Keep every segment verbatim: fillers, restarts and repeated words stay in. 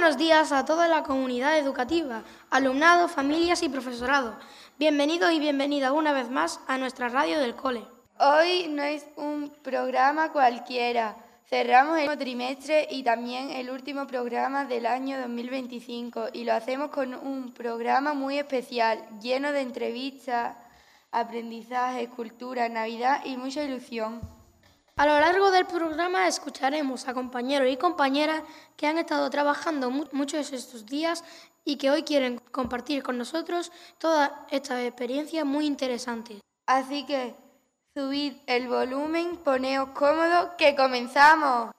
buenos días a toda la comunidad educativa, alumnado, familias y profesorado. Bienvenidos y bienvenidas una vez más a nuestra radio del cole. Hoy no es un programa cualquiera. Cerramos el último trimestre y también el último programa del año dos mil veinticinco y lo hacemos con un programa muy especial, lleno de entrevistas, aprendizaje, cultura, Navidad y mucha ilusión. A lo largo del programa escucharemos a compañeros y compañeras que han estado trabajando mu- muchos estos días y que hoy quieren compartir con nosotros toda esta experiencia muy interesante. Así que subid el volumen, poneos cómodos, que comenzamos.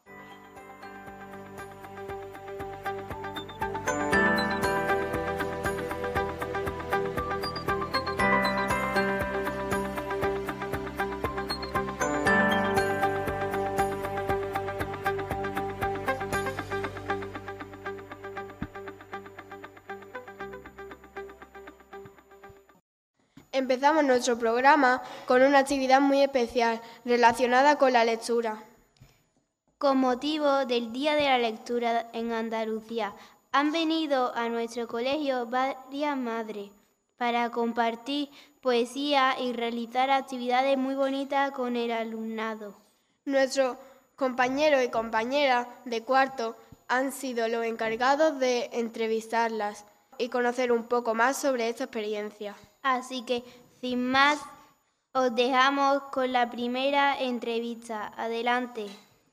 Empezamos nuestro programa con una actividad muy especial relacionada con la lectura. Con motivo del Día de la Lectura en Andalucía, han venido a nuestro colegio varias madres para compartir poesía y realizar actividades muy bonitas con el alumnado. Nuestros compañeros y compañeras de cuarto han sido los encargados de entrevistarlas y conocer un poco más sobre esta experiencia. Así que, sin más, os dejamos con la primera entrevista. Adelante.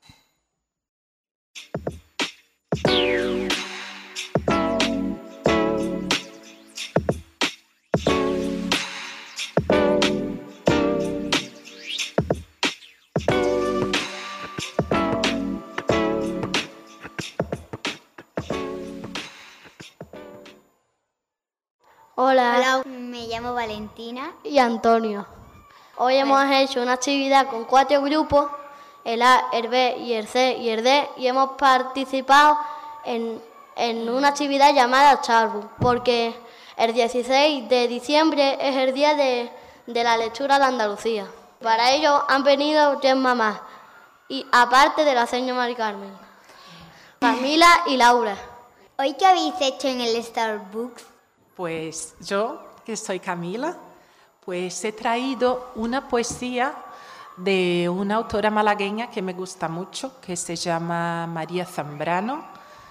Hola. Hola, me llamo Valentina. Y Antonio. Hoy hemos hecho una actividad con cuatro grupos, el A, el B y el C y el D, y hemos participado en, en una actividad llamada Charbu, porque el dieciséis de diciembre es el día de, de la lectura de Andalucía. Para ello han venido tres mamás, y aparte de la señora Mari Carmen, Camila y Laura. ¿Hoy qué habéis hecho en el Starbucks? Pues yo, que soy Camila, pues he traído una poesía de una autora malagueña que me gusta mucho, que se llama María Zambrano.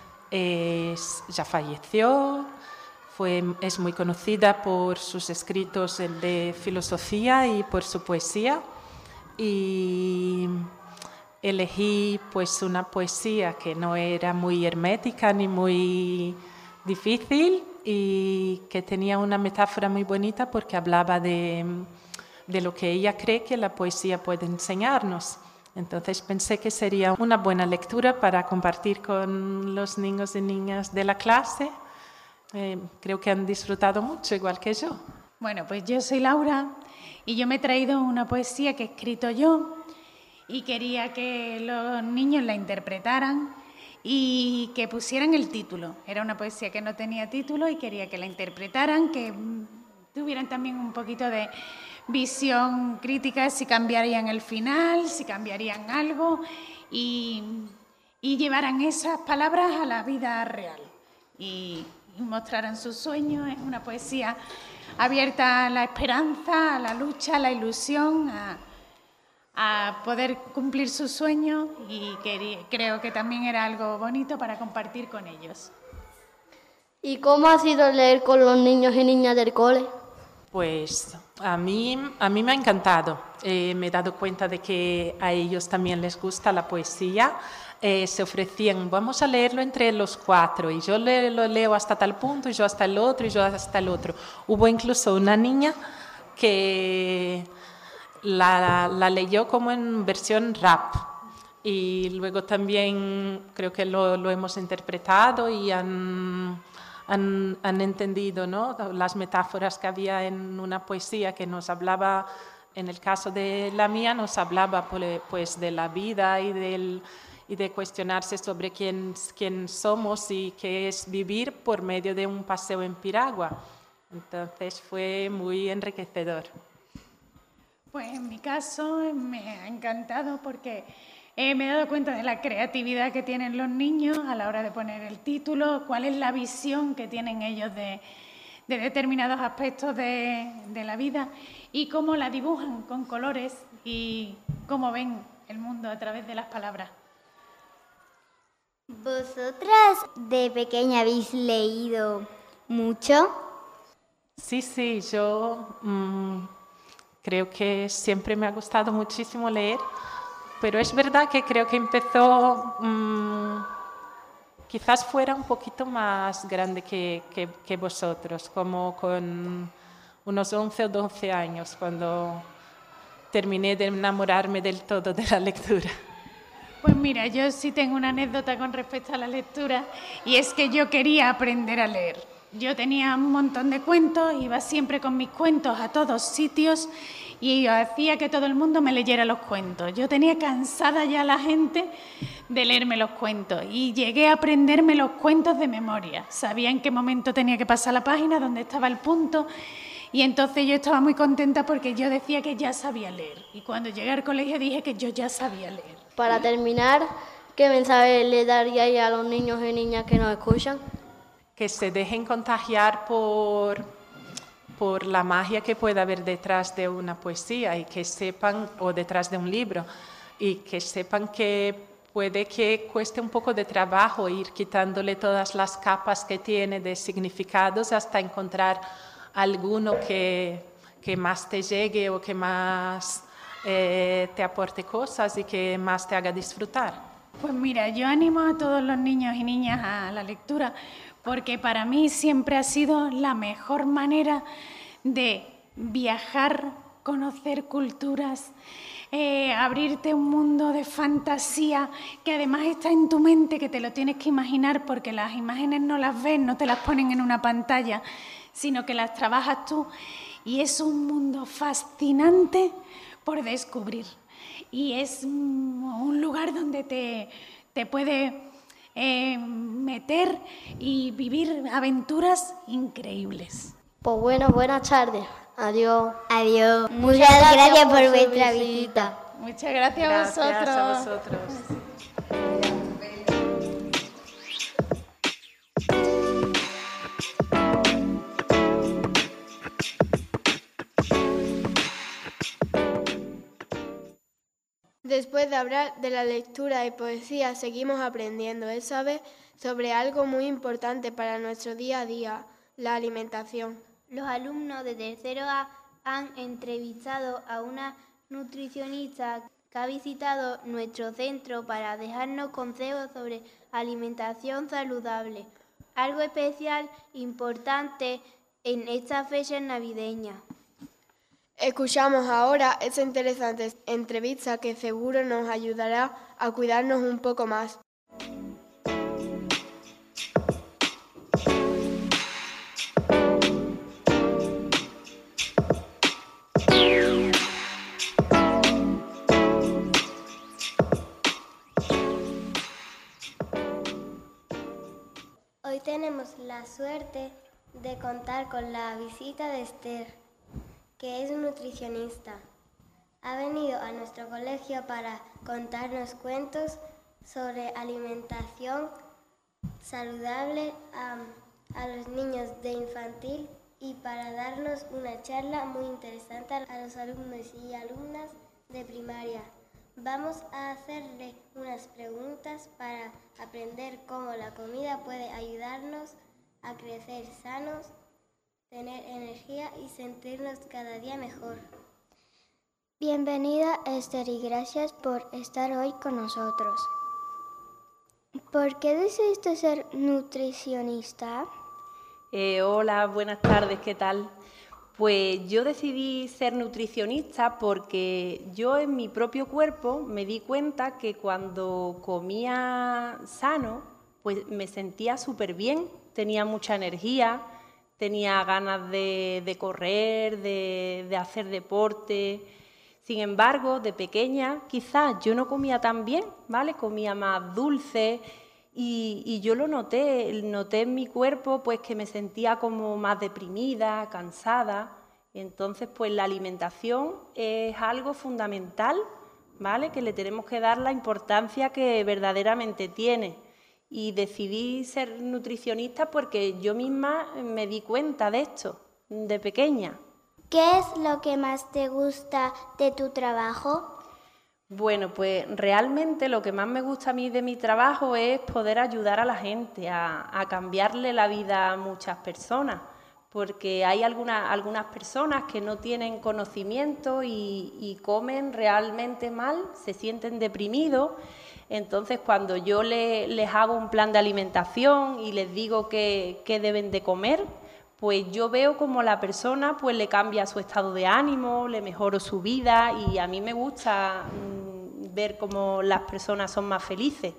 Es, ya falleció, fue, es muy conocida por sus escritos de filosofía y por su poesía. Y elegí pues una poesía que no era muy hermética ni muy difícil, y que tenía una metáfora muy bonita porque hablaba de, de lo que ella cree que la poesía puede enseñarnos. Entonces pensé que sería una buena lectura para compartir con los niños y niñas de la clase. Eh, creo que han disfrutado mucho, igual que yo. Bueno, pues yo soy Laura y yo me he traído una poesía que he escrito yo y quería que los niños la interpretaran y que pusieran el título. Era una poesía que no tenía título y quería que la interpretaran, que tuvieran también un poquito de visión crítica, si cambiarían el final, si cambiarían algo y, y llevaran esas palabras a la vida real y, y mostraran sus sueños. Es una poesía abierta a la esperanza, a la lucha, a la ilusión, a a poder cumplir sus sueños, y quería, creo que también era algo bonito para compartir con ellos. ¿Y cómo ha sido leer con los niños y niñas del cole? Pues a mí, a mí me ha encantado. Eh, me he dado cuenta de que a ellos también les gusta la poesía. Eh, se ofrecían, vamos a leerlo entre los cuatro, y yo le, lo leo hasta tal punto, y yo hasta el otro, y yo hasta el otro. Hubo incluso una niña que La, la leyó como en versión rap, y luego también creo que lo, lo hemos interpretado y han, han, han entendido, ¿no?, las metáforas que había en una poesía que nos hablaba, en el caso de la mía, nos hablaba pues de la vida y, del, y de cuestionarse sobre quién, quién somos y qué es vivir por medio de un paseo en piragua. Entonces fue muy enriquecedor. Pues en mi caso me ha encantado porque Eh, me he dado cuenta de la creatividad que tienen los niños a la hora de poner el título, cuál es la visión que tienen ellos de, de determinados aspectos de, de la vida y cómo la dibujan con colores y cómo ven el mundo a través de las palabras. ¿Vosotras de pequeña habéis leído mucho? Sí, sí, yo mmm, creo que siempre me ha gustado muchísimo leer, pero es verdad que creo que empezó, mmm, quizás fuera un poquito más grande que, que, que vosotros, como con unos once o doce años, cuando terminé de enamorarme del todo de la lectura. Pues mira, yo sí tengo una anécdota con respecto a la lectura y es que yo quería aprender a leer. Yo tenía un montón de cuentos, iba siempre con mis cuentos a todos sitios y hacía que todo el mundo me leyera los cuentos. Yo tenía cansada ya la gente de leerme los cuentos y llegué a aprenderme los cuentos de memoria. Sabía en qué momento tenía que pasar la página, dónde estaba el punto y entonces yo estaba muy contenta porque yo decía que ya sabía leer y cuando llegué al colegio dije que yo ya sabía leer. Para terminar, ¿qué mensaje le daríais a los niños y niñas que nos escuchan? Que se dejen contagiar por, por la magia que puede haber detrás de una poesía y que sepan, o detrás de un libro, y que sepan que puede que cueste un poco de trabajo ir quitándole todas las capas que tiene de significados hasta encontrar alguno que, que más te llegue o que más eh, te aporte cosas y que más te haga disfrutar. Pues mira, yo animo a todos los niños y niñas a la lectura porque para mí siempre ha sido la mejor manera de viajar, conocer culturas, eh, abrirte un mundo de fantasía que además está en tu mente, que te lo tienes que imaginar porque las imágenes no las ves, no te las ponen en una pantalla, sino que las trabajas tú y es un mundo fascinante por descubrir y es un lugar donde te, te puede eh, meter y vivir aventuras increíbles. Pues bueno, buenas tardes. Adiós. Adiós. Muchas, Muchas gracias, gracias por, por vuestra visita. visita. Muchas gracias, gracias a vosotros. a vosotros. Después de hablar de la lectura y poesía, seguimos aprendiendo. Él sabe sobre algo muy importante para nuestro día a día, la alimentación. Los alumnos de tercero A han entrevistado a una nutricionista que ha visitado nuestro centro para dejarnos consejos sobre alimentación saludable, algo especial, importante en esta fecha navideña. Escuchamos ahora esa interesante entrevista que seguro nos ayudará a cuidarnos un poco más. Hoy tenemos la suerte de contar con la visita de Esther, que es nutricionista. Ha venido a nuestro colegio para contarnos cuentos sobre alimentación saludable a, a los niños de infantil y para darnos una charla muy interesante a los alumnos y alumnas de primaria. Vamos a hacerle unas preguntas para aprender cómo la comida puede ayudarnos a crecer sanos, tener energía y sentirnos cada día mejor. Bienvenida, Esther, y gracias por estar hoy con nosotros. ¿Por qué decidiste ser nutricionista? Eh, hola, buenas tardes, ¿qué tal? Pues yo decidí ser nutricionista porque yo en mi propio cuerpo me di cuenta que cuando comía sano, pues me sentía súper bien, tenía mucha energía, tenía ganas de, de correr, de, de hacer deporte. Sin embargo, de pequeña quizás yo no comía tan bien, ¿vale? Comía más dulce y, y yo lo noté, noté en mi cuerpo pues que me sentía como más deprimida, cansada. Entonces, pues la alimentación es algo fundamental ¿vale? Que le tenemos que dar la importancia que verdaderamente tiene. Y decidí ser nutricionista porque yo misma me di cuenta de esto, de pequeña. ¿Qué es lo que más te gusta de tu trabajo? Bueno, pues realmente lo que más me gusta a mí de mi trabajo es poder ayudar a la gente, a, a cambiarle la vida a muchas personas, porque hay algunas, algunas personas que no tienen conocimiento y, y comen realmente mal, se sienten deprimidos. Entonces, cuando yo le, les hago un plan de alimentación y les digo qué deben de comer, pues yo veo como la persona pues le cambia su estado de ánimo, le mejoro su vida y a mí me gusta mmm, ver cómo las personas son más felices.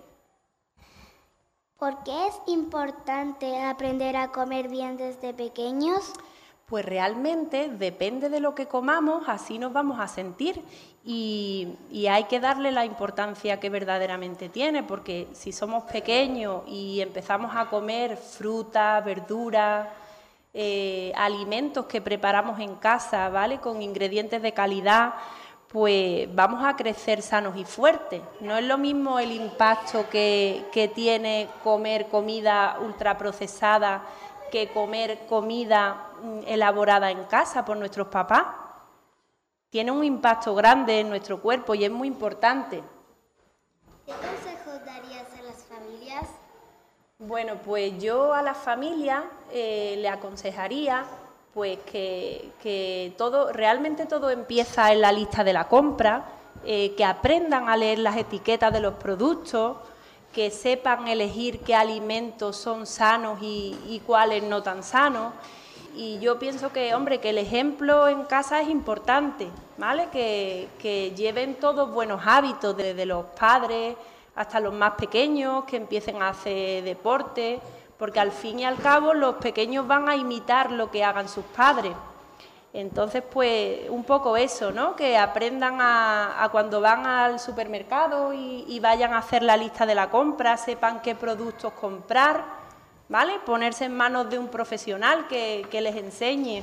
¿Por qué es importante aprender a comer bien desde pequeños? Pues realmente depende de lo que comamos, así nos vamos a sentir y, y hay que darle la importancia que verdaderamente tiene, porque si somos pequeños y empezamos a comer fruta, verduras, eh, alimentos que preparamos en casa, ¿vale?, con ingredientes de calidad, pues vamos a crecer sanos y fuertes. No es lo mismo el impacto que, que tiene comer comida ultraprocesada que comer comida elaborada en casa por nuestros papás. Tiene un impacto grande en nuestro cuerpo y es muy importante. ¿Qué consejos darías a las familias? Bueno, pues yo a las familias eh, le aconsejaría pues que, que todo, realmente todo empieza en la lista de la compra, eh, que aprendan a leer las etiquetas de los productos, que sepan elegir qué alimentos son sanos y, y cuáles no tan sanos. Y yo pienso que, hombre, que el ejemplo en casa es importante, ¿vale? Que, que lleven todos buenos hábitos, desde los padres hasta los más pequeños, que empiecen a hacer deporte, porque al fin y al cabo los pequeños van a imitar lo que hagan sus padres. Entonces, pues, un poco eso, ¿no? Que aprendan a, a cuando van al supermercado y, y vayan a hacer la lista de la compra, sepan qué productos comprar, ¿vale? Ponerse en manos de un profesional que, que les enseñe.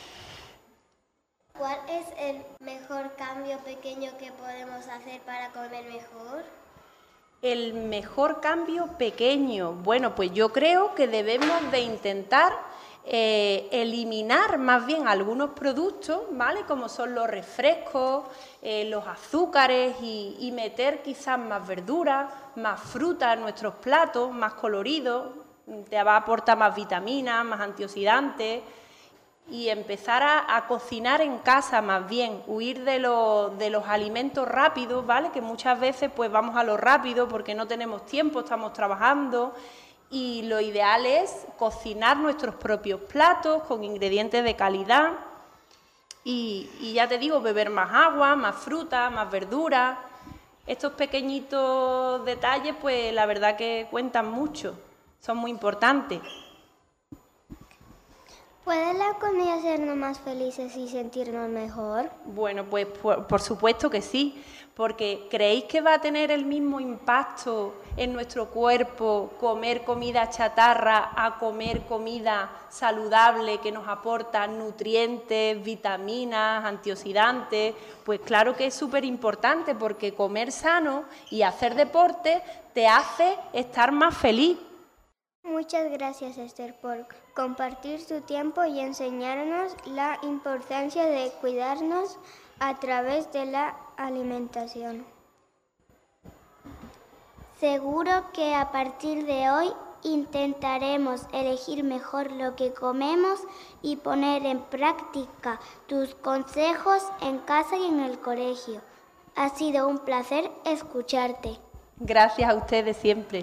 ¿Cuál es el mejor cambio pequeño que podemos hacer para comer mejor? El mejor cambio pequeño. Bueno, pues yo creo que debemos de intentar eh, eliminar más bien algunos productos, ¿vale?, como son los refrescos, eh, los azúcares y, y meter quizás más verduras, más fruta en nuestros platos, más coloridos, te va a aportar más vitaminas, más antioxidantes. Y empezar a, a cocinar en casa más bien, huir de, lo, de los alimentos rápidos, ¿vale? Que muchas veces pues vamos a lo rápido porque no tenemos tiempo, estamos trabajando y lo ideal es cocinar nuestros propios platos con ingredientes de calidad y, y ya te digo, beber más agua, más fruta, más verdura. Estos pequeñitos detalles pues la verdad que cuentan mucho, son muy importantes. ¿Puede la comida hacernos más felices y sentirnos mejor? Bueno, pues por, por supuesto que sí, porque ¿creéis que va a tener el mismo impacto en nuestro cuerpo comer comida chatarra a comer comida saludable que nos aporta nutrientes, vitaminas, antioxidantes? Pues claro que es súper importante porque comer sano y hacer deporte te hace estar más feliz. Muchas gracias, Esther, por compartir tu tiempo y enseñarnos la importancia de cuidarnos a través de la alimentación. Seguro que a partir de hoy intentaremos elegir mejor lo que comemos y poner en práctica tus consejos en casa y en el colegio. Ha sido un placer escucharte. Gracias a ustedes siempre.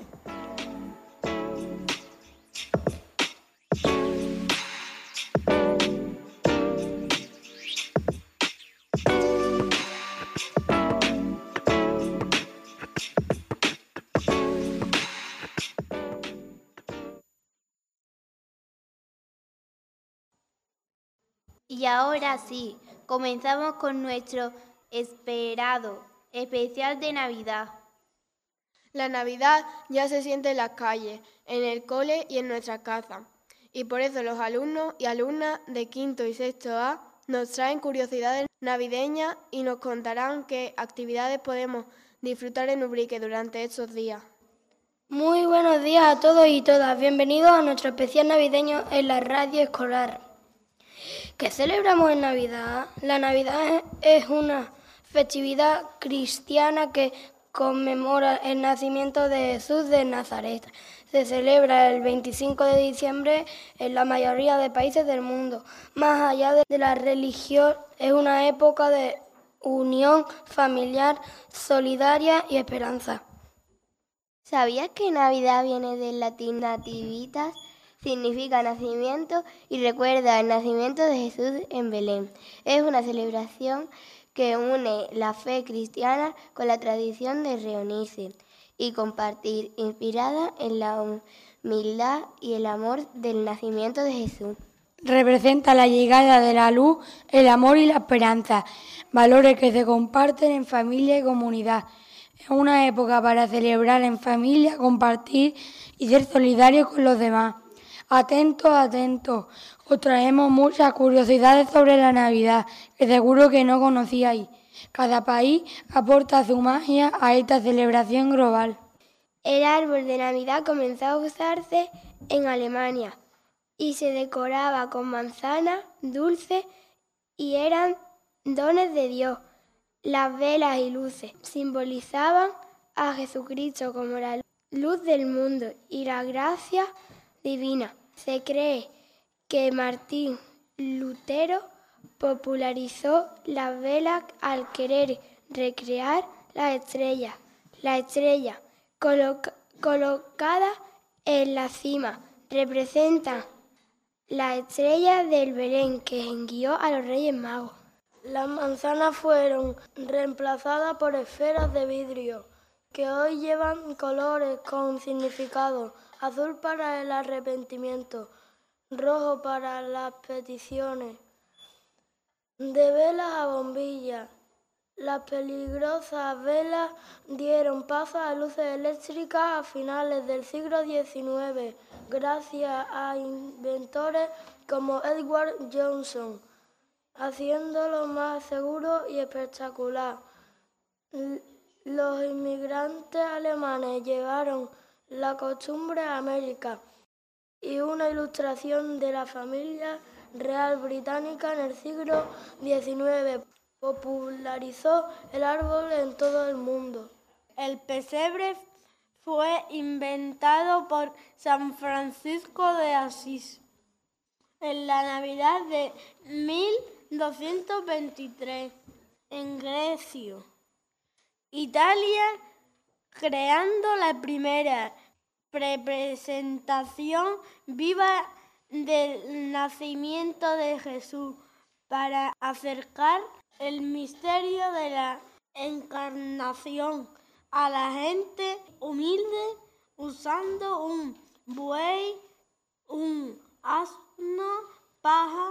Y ahora sí, comenzamos con nuestro esperado especial de Navidad. La Navidad ya se siente en las calles, en el cole y en nuestra casa. Y por eso los alumnos y alumnas de quinto y sexto A nos traen curiosidades navideñas y nos contarán qué actividades podemos disfrutar en Ubrique durante estos días. Muy buenos días a todos y todas. Bienvenidos a nuestro especial navideño en la radio escolar. ¿Qué celebramos en Navidad? La Navidad es una festividad cristiana que conmemora el nacimiento de Jesús de Nazaret. Se celebra el veinticinco de diciembre en la mayoría de países del mundo. Más allá de la religión, es una época de unión familiar, solidaria y esperanza. ¿Sabías que Navidad viene del latín nativitas? Significa nacimiento y recuerda el nacimiento de Jesús en Belén. Es una celebración que une la fe cristiana con la tradición de reunirse y compartir, inspirada en la humildad y el amor del nacimiento de Jesús. Representa la llegada de la luz, el amor y la esperanza, valores que se comparten en familia y comunidad. Es una época para celebrar en familia, compartir y ser solidarios con los demás. Atentos, atentos, os traemos muchas curiosidades sobre la Navidad que seguro que no conocíais. Cada país aporta su magia a esta celebración global. El árbol de Navidad comenzó a usarse en Alemania y se decoraba con manzanas, dulces y eran dones de Dios. Las velas y luces simbolizaban a Jesucristo como la luz del mundo y la gracia divina. Se cree que Martín Lutero popularizó las velas al querer recrear las estrellas. La estrella coloca, colocada en la cima representa la estrella del Belén que guió a los Reyes Magos. Las manzanas fueron reemplazadas por esferas de vidrio que hoy llevan colores con significado: azul para el arrepentimiento, rojo para las peticiones. De velas a bombillas, las peligrosas velas dieron paso a luces eléctricas a finales del siglo diecinueve, gracias a inventores como Edward Johnson, haciéndolo más seguro y espectacular. Los inmigrantes alemanes llevaron la costumbre a América y una ilustración de la familia real británica en el siglo diecinueve popularizó el árbol en todo el mundo. El pesebre fue inventado por San Francisco de Asís en la Navidad de mil doscientos veintitrés en Grecia, Italia, creando la primera representación viva del nacimiento de Jesús para acercar el misterio de la encarnación a la gente humilde, usando un buey, un asno, paja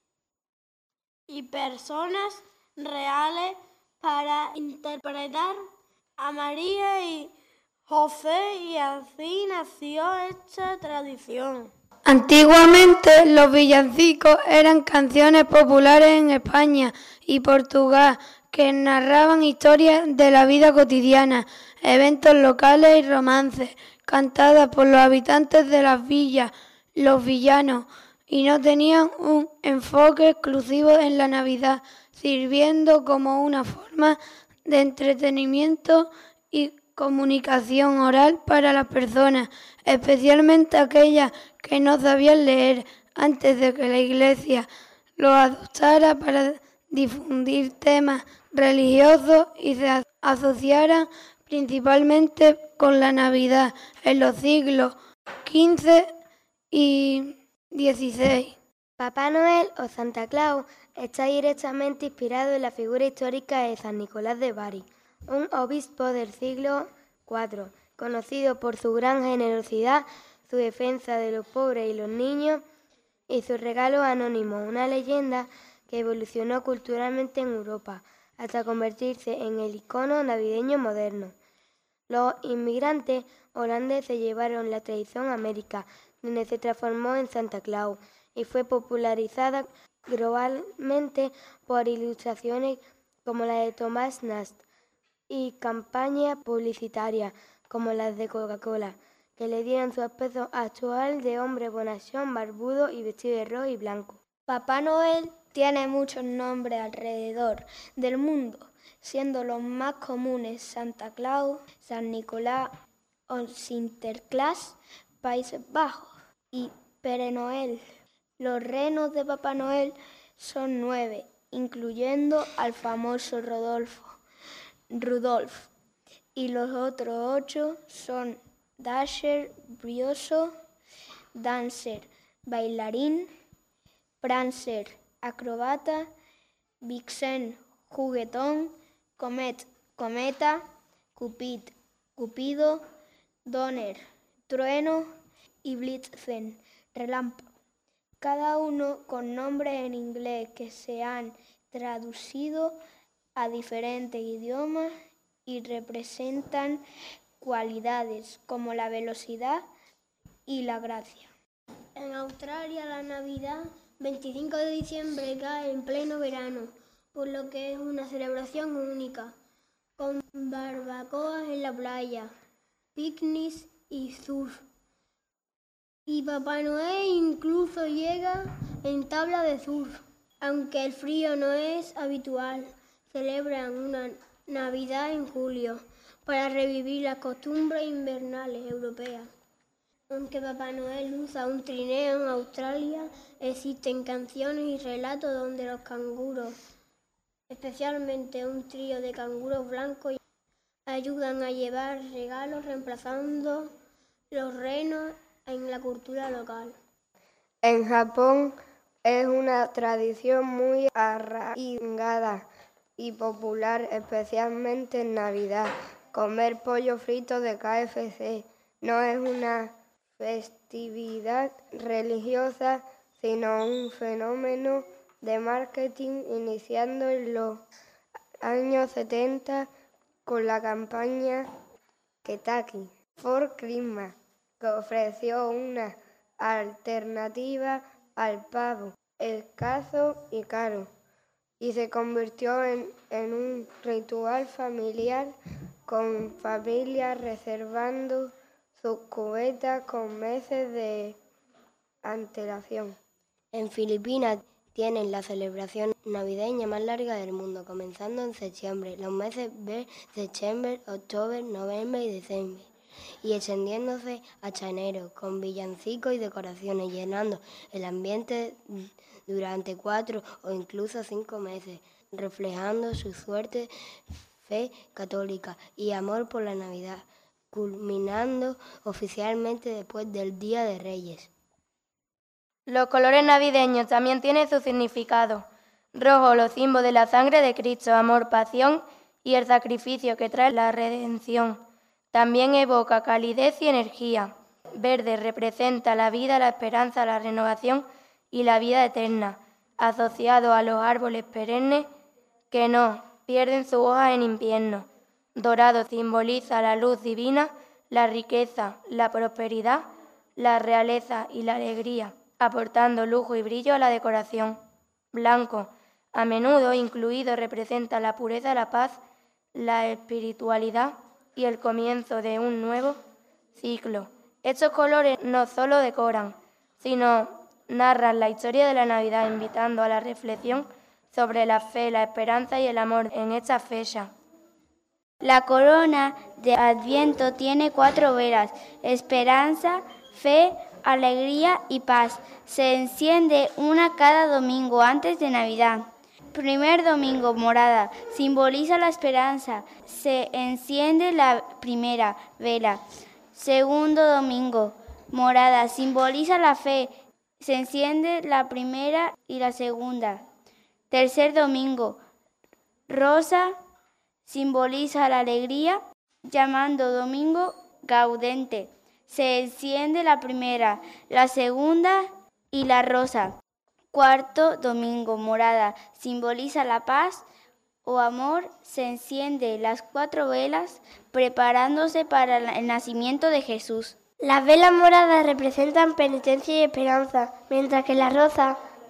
y personas reales para interpretar a María y José, y así nació esta tradición. Antiguamente los villancicos eran canciones populares en España y Portugal que narraban historias de la vida cotidiana, eventos locales y romances, cantadas por los habitantes de las villas, los villanos, y no tenían un enfoque exclusivo en la Navidad, sirviendo como una forma de entretenimiento y comunicación oral para las personas, especialmente aquellas que no sabían leer, antes de que la Iglesia los adoptara para difundir temas religiosos y se asociaran principalmente con la Navidad en los siglos quince y dieciséis. Papá Noel o Santa Claus está directamente inspirado en la figura histórica de San Nicolás de Bari, un obispo del siglo cuatro, conocido por su gran generosidad, su defensa de los pobres y los niños y sus regalos anónimos, una leyenda que evolucionó culturalmente en Europa hasta convertirse en el icono navideño moderno. Los inmigrantes holandeses llevaron la tradición a América, donde se transformó en Santa Claus y fue popularizada globalmente por ilustraciones como la de Thomas Nast y campañas publicitarias como las de Coca-Cola, que le dieron su aspecto actual de hombre bonachón, barbudo y vestido de rojo y blanco. Papá Noel tiene muchos nombres alrededor del mundo, siendo los más comunes Santa Claus, San Nicolás o Sinterklaas, Países Bajos, y Pere Noel. Los renos de Papá Noel son nueve, incluyendo al famoso Rodolfo, Rudolf, y los otros ocho son Dasher, Brioso, Dancer, Bailarín, Prancer, Acrobata, Vixen, Juguetón, Comet, Cometa, Cupid, Cupido, Donner, Trueno y Blitzen, Relámpago. Cada uno con nombres en inglés que se han traducido a diferentes idiomas y representan cualidades como la velocidad y la gracia. En Australia la Navidad, veinticinco de diciembre, cae en pleno verano, por lo que es una celebración única, con barbacoas en la playa, picnics y surf. Y Papá Noel incluso llega en tabla de surf. Aunque el frío no es habitual, celebran una Navidad en julio para revivir las costumbres invernales europeas. Aunque Papá Noel usa un trineo en Australia, existen canciones y relatos donde los canguros, especialmente un trío de canguros blancos, ayudan a llevar regalos reemplazando los renos en la cultura local. En Japón es una tradición muy arraigada y popular, especialmente en Navidad. Comer pollo frito de K F C no es una festividad religiosa, sino un fenómeno de marketing iniciando en los años setenta con la campaña Kentucky for Christmas, que ofreció una alternativa al pavo escaso y caro, y se convirtió en, en un ritual familiar, con familias reservando sus cubetas con meses de antelación. En Filipinas tienen la celebración navideña más larga del mundo, comenzando en septiembre, los meses de septiembre, octubre, noviembre y diciembre, y extendiéndose hasta enero, con villancicos y decoraciones, llenando el ambiente durante cuatro o incluso cinco meses, reflejando su fuerte fe católica y amor por la Navidad, culminando oficialmente después del Día de Reyes. Los colores navideños también tienen su significado. Rojo, los símbolos de la sangre de Cristo, amor, pasión y el sacrificio que trae la redención. También evoca calidez y energía. Verde representa la vida, la esperanza, la renovación y la vida eterna, asociado a los árboles perennes que no pierden su hoja en invierno. Dorado simboliza la luz divina, la riqueza, la prosperidad, la realeza y la alegría, aportando lujo y brillo a la decoración. Blanco, a menudo incluido, representa la pureza, la paz, la espiritualidad y el comienzo de un nuevo ciclo. Estos colores no solo decoran, sino narran la historia de la Navidad, invitando a la reflexión sobre la fe, la esperanza y el amor en esta fecha. La corona de Adviento tiene cuatro velas: esperanza, fe, alegría y paz. Se enciende una cada domingo antes de Navidad. Primer domingo, morada, simboliza la esperanza. Se enciende la primera vela. Segundo domingo, morada, simboliza la fe. Se enciende la primera y la segunda. Tercer domingo, rosa, simboliza la alegría, llamando domingo gaudente. Se enciende la primera, la segunda y la rosa. Cuarto domingo, morada, simboliza la paz o amor. Se enciende las cuatro velas, preparándose para el nacimiento de Jesús. Las velas moradas representan penitencia y esperanza, mientras que las rosas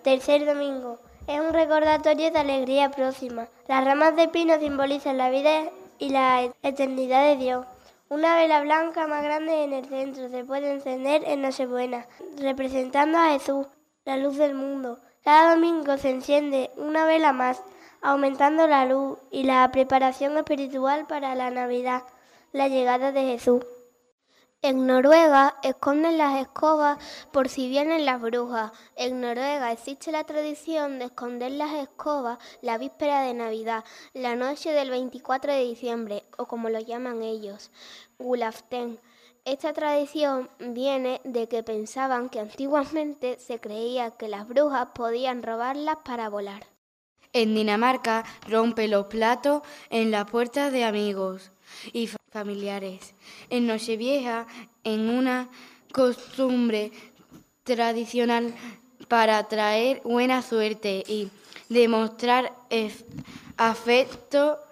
Tercer domingo. Es un recordatorio de alegría próxima. Las ramas de pino simbolizan la vida y la eternidad de Dios. Una vela blanca más grande en el centro se puede encender en Nochebuena, representando a Jesús, la luz del mundo. Cada domingo se enciende una vela más, aumentando la luz y la preparación espiritual para la Navidad, la llegada de Jesús. En Noruega esconden las escobas por si vienen las brujas. En Noruega existe la tradición de esconder las escobas la víspera de Navidad, la noche del veinticuatro de diciembre, o como lo llaman ellos, julaften. Esta tradición viene de que pensaban que antiguamente se creía que las brujas podían robarlas para volar. En Dinamarca rompe los platos en las puertas de amigos y familiares. En Nochevieja, en una costumbre tradicional para traer buena suerte y demostrar afecto,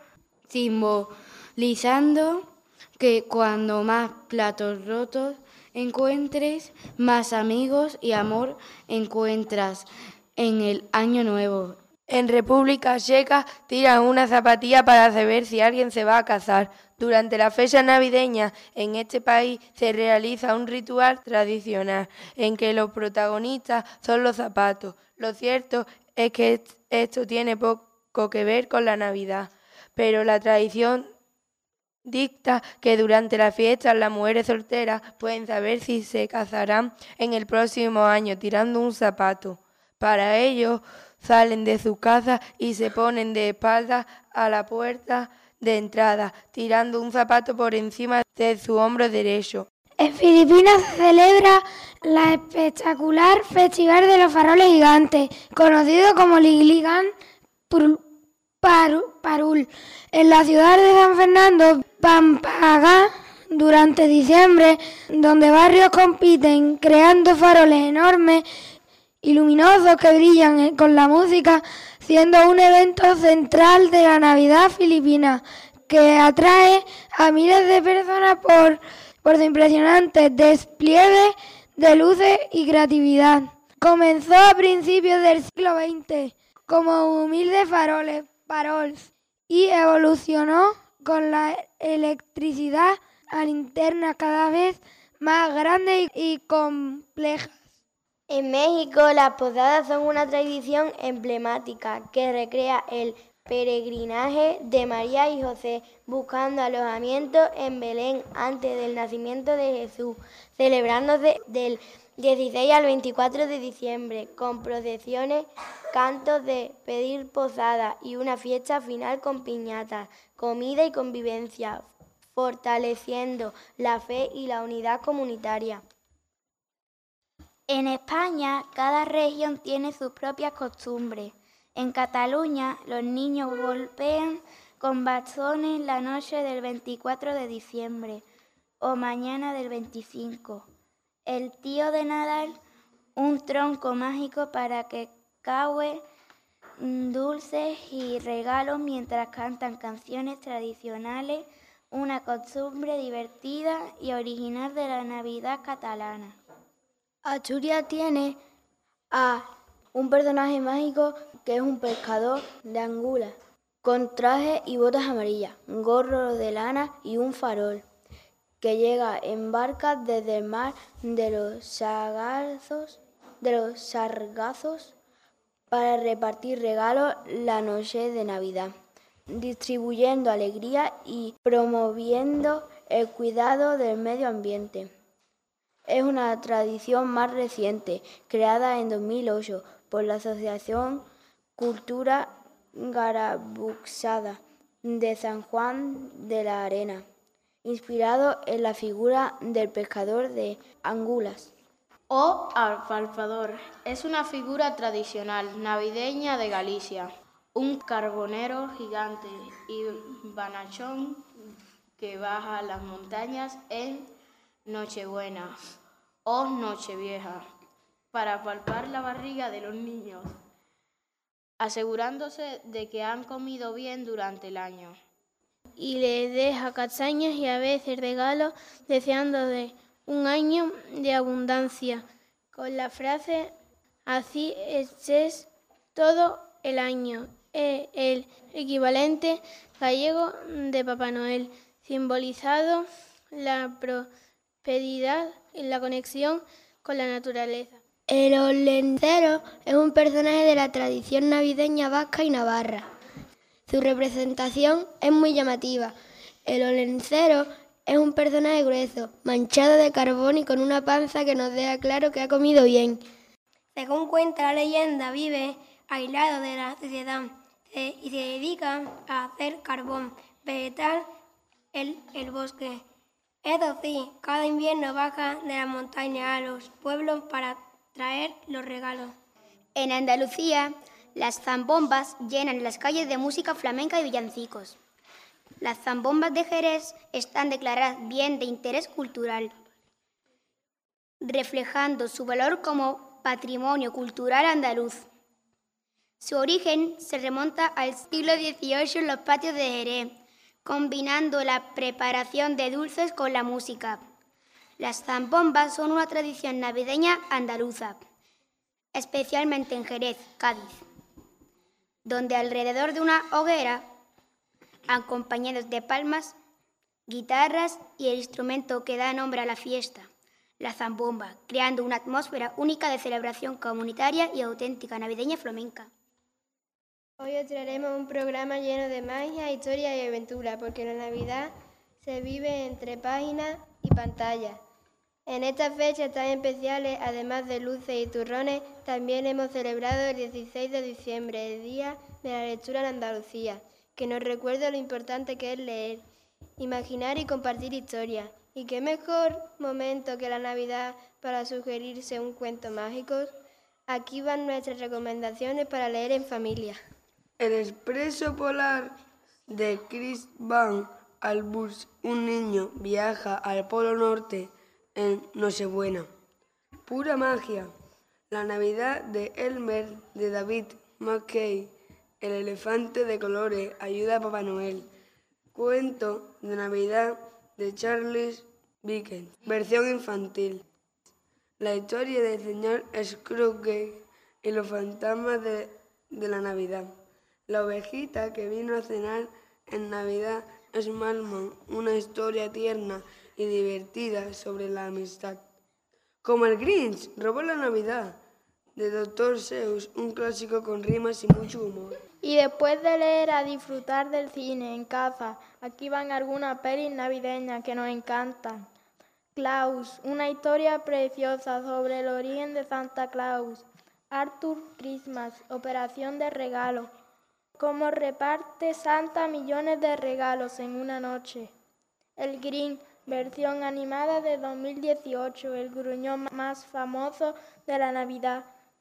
simbolizando que cuando más platos rotos encuentres, más amigos y amor encuentras en el año nuevo. En República Checa tiran una zapatilla para saber si alguien se va a casar. Durante la fecha navideña en este país se realiza un ritual tradicional en que los protagonistas son los zapatos. Lo cierto es que esto tiene poco que ver con la Navidad, pero la tradición dicta que durante las fiestas las mujeres solteras pueden saber si se casarán en el próximo año tirando un zapato. Para ello, salen de su casa y se ponen de espaldas a la puerta de entrada, tirando un zapato por encima de su hombro derecho. En Filipinas se celebra la espectacular Festival de los Faroles Gigantes, conocido como Liligan Parul, en la ciudad de San Fernando, Pampanga, durante diciembre, donde barrios compiten creando faroles enormes y luminosos que brillan con la música, siendo un evento central de la Navidad filipina que atrae a miles de personas por, por su impresionante despliegue de luces y creatividad. Comenzó a principios del siglo veinte como humildes faroles, parols, y evolucionó con la electricidad a linternas cada vez más grandes y complejas. En México, las posadas son una tradición emblemática que recrea el peregrinaje de María y José buscando alojamiento en Belén antes del nacimiento de Jesús, celebrándose del dieciséis al veinticuatro de diciembre, con procesiones, cantos de pedir posada y una fiesta final con piñatas, comida y convivencia, fortaleciendo la fe y la unidad comunitaria. En España, cada región tiene sus propias costumbres. En Cataluña, los niños golpean con bastones la noche del veinticuatro de diciembre o mañana del veinticinco. El tío de Nadal, un tronco mágico para que caue dulces y regalos mientras cantan canciones tradicionales, una costumbre divertida y original de la Navidad catalana. Asturias tiene a un personaje mágico que es un pescador de angulas, con traje y botas amarillas, gorro de lana y un farol, que llega en barca desde el mar de los sargazos, de los sargazos para repartir regalos la noche de Navidad, distribuyendo alegría y promoviendo el cuidado del medio ambiente. Es una tradición más reciente, creada en dos mil ocho por la Asociación Cultura Garabuxada de San Juan de la Arena, inspirado en la figura del pescador de angulas. O alfalfador es una figura tradicional navideña de Galicia, un carbonero gigante y bonachón que baja las montañas en Nochebuena o Nochevieja para palpar la barriga de los niños, asegurándose de que han comido bien durante el año. Y les deja castañas y a veces regalos, deseando de un año de abundancia, con la frase Así es todo el año. Es el equivalente gallego de Papá Noel, simbolizado la prosperidad y la conexión con la naturaleza. El olencero es un personaje de la tradición navideña vasca y navarra. Su representación es muy llamativa. El olencero es un personaje grueso, manchado de carbón y con una panza que nos deja claro que ha comido bien. Según cuenta la leyenda, vive aislado de la sociedad y se dedica a hacer carbón vegetal en el bosque. Eso sí, cada invierno baja de la montaña a los pueblos para traer los regalos. En Andalucía, las zambombas llenan las calles de música flamenca y villancicos. Las zambombas de Jerez están declaradas bien de interés cultural, reflejando su valor como patrimonio cultural andaluz. Su origen se remonta al siglo dieciocho en los patios de Jerez, combinando la preparación de dulces con la música. Las zambombas son una tradición navideña andaluza, especialmente en Jerez, Cádiz, donde alrededor de una hoguera, acompañados de palmas, guitarras y el instrumento que da nombre a la fiesta, la zambomba, creando una atmósfera única de celebración comunitaria y auténtica navideña flamenca. Hoy os traeremos un programa lleno de magia, historia y aventura, porque la Navidad se vive entre páginas y pantallas. En estas fechas tan especiales, además de luces y turrones, también hemos celebrado el dieciséis de diciembre, el Día de la Lectura en Andalucía, que nos recuerda lo importante que es leer, imaginar y compartir historias. ¿Y qué mejor momento que la Navidad para sugerirse un cuento mágico? Aquí van nuestras recomendaciones para leer en familia. El expreso polar de Chris Van Allsburg. Un niño viaja al Polo Norte en Nochebuena. Pura magia. La Navidad de Elmer de David McKay. El elefante de colores ayuda a Papá Noel. Cuento de Navidad de Charles Dickens. Versión infantil. La historia del señor Scrooge y los fantasmas de, de la Navidad. La ovejita que vino a cenar en Navidad es Malman, una historia tierna y divertida sobre la amistad. Como el Grinch robó la Navidad, de doctor Seuss, un clásico con rimas y mucho humor. Y después de leer, a disfrutar del cine en casa. Aquí van algunas pelis navideñas que nos encantan. Klaus, una historia preciosa sobre el origen de Santa Claus. Arthur Christmas, operación de regalo. Cómo reparte Santa millones de regalos en una noche. El Grinch, versión animada de dos mil dieciocho, el gruñón más famoso de la Navidad.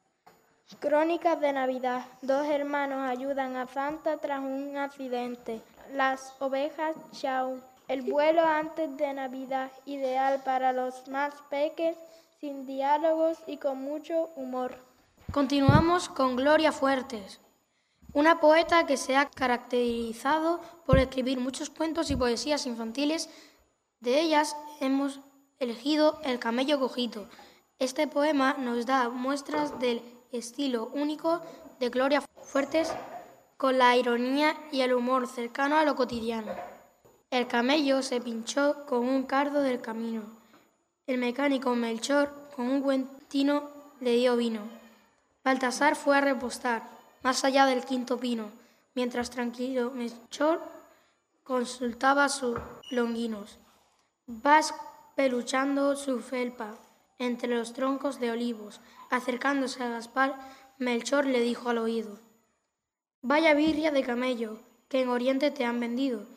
Crónicas de Navidad. Dos hermanos ayudan a Santa tras un accidente. Las ovejas Shaw. El vuelo antes de Navidad, ideal para los más pequeños, sin diálogos y con mucho humor. Continuamos con Gloria Fuertes, una poeta que se ha caracterizado por escribir muchos cuentos y poesías infantiles. De ellas hemos elegido El camello cojito. Este poema nos da muestras del estilo único de Gloria Fuertes, con la ironía y el humor cercano a lo cotidiano. El camello se pinchó con un cardo del camino. El mecánico Melchor con un buen tino le dio vino. Baltasar fue a repostar más allá del quinto pino, mientras tranquilo Melchor consultaba sus longinos. Vas peluchando su felpa entre los troncos de olivos. Acercándose a Gaspar, Melchor le dijo al oído: vaya birria de camello que en Oriente te han vendido.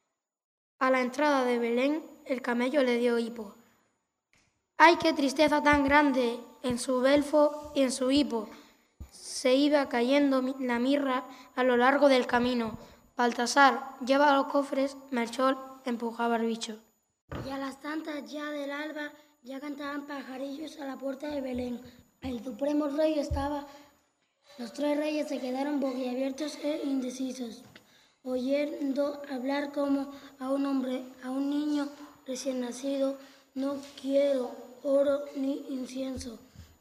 A la entrada de Belén, el camello le dio hipo. ¡Ay, qué tristeza tan grande! En su belfo y en su hipo se iba cayendo la mirra a lo largo del camino. Baltasar lleva los cofres, Melchor empujaba al bicho. Y a las tantas ya del alba ya cantaban pajarillos a la puerta de Belén. El supremo rey estaba. Los tres reyes se quedaron boquiabiertos e indecisos, oyendo hablar como a un hombre, a un niño recién nacido. No quiero oro ni incienso,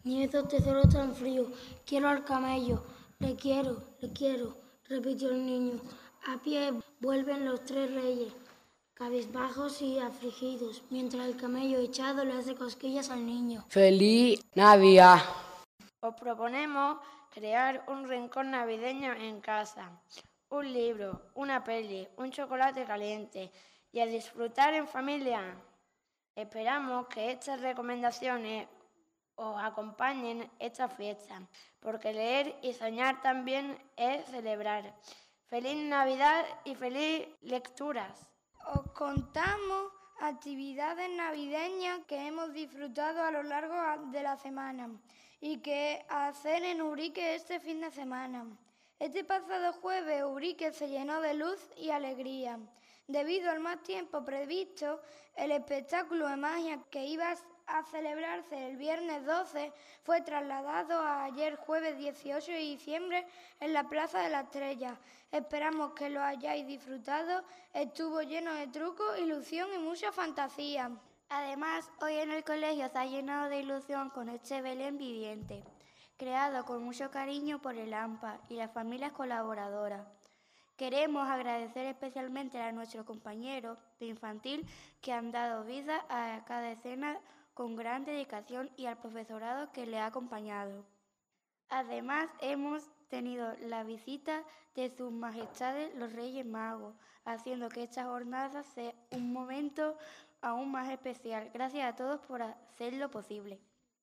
ni esos tesoros tan fríos. Quiero al camello, le quiero, le quiero, repitió el niño. A pie vuelven los tres reyes, cabizbajos y afligidos, mientras el camello echado le hace cosquillas al niño. ¡Feliz Navidad! Os proponemos crear un rincón navideño en casa, un libro, una peli, un chocolate caliente y a disfrutar en familia. Esperamos que estas recomendaciones os acompañen esta fiesta, porque leer y soñar también es celebrar. ¡Feliz Navidad y feliz lecturas! Os contamos actividades navideñas que hemos disfrutado a lo largo de la semana y que hacer en Ubrique este fin de semana. Este pasado jueves Ubrique se llenó de luz y alegría. Debido al mal tiempo previsto, el espectáculo de magia que iba a celebrarse el viernes doce fue trasladado a ayer jueves dieciocho de diciembre en la Plaza de la Estrella. Esperamos que lo hayáis disfrutado. Estuvo lleno de trucos, ilusión y mucha fantasía. Además, hoy en el colegio se ha llenado de ilusión con este Belén viviente, creado con mucho cariño por el A M P A y las familias colaboradoras. Queremos agradecer especialmente a nuestros compañeros de infantil que han dado vida a cada escena con gran dedicación y al profesorado que le ha acompañado. Además, hemos tenido la visita de sus majestades los Reyes Magos, haciendo que esta jornada sea un momento aún más especial. Gracias a todos por hacerlo posible.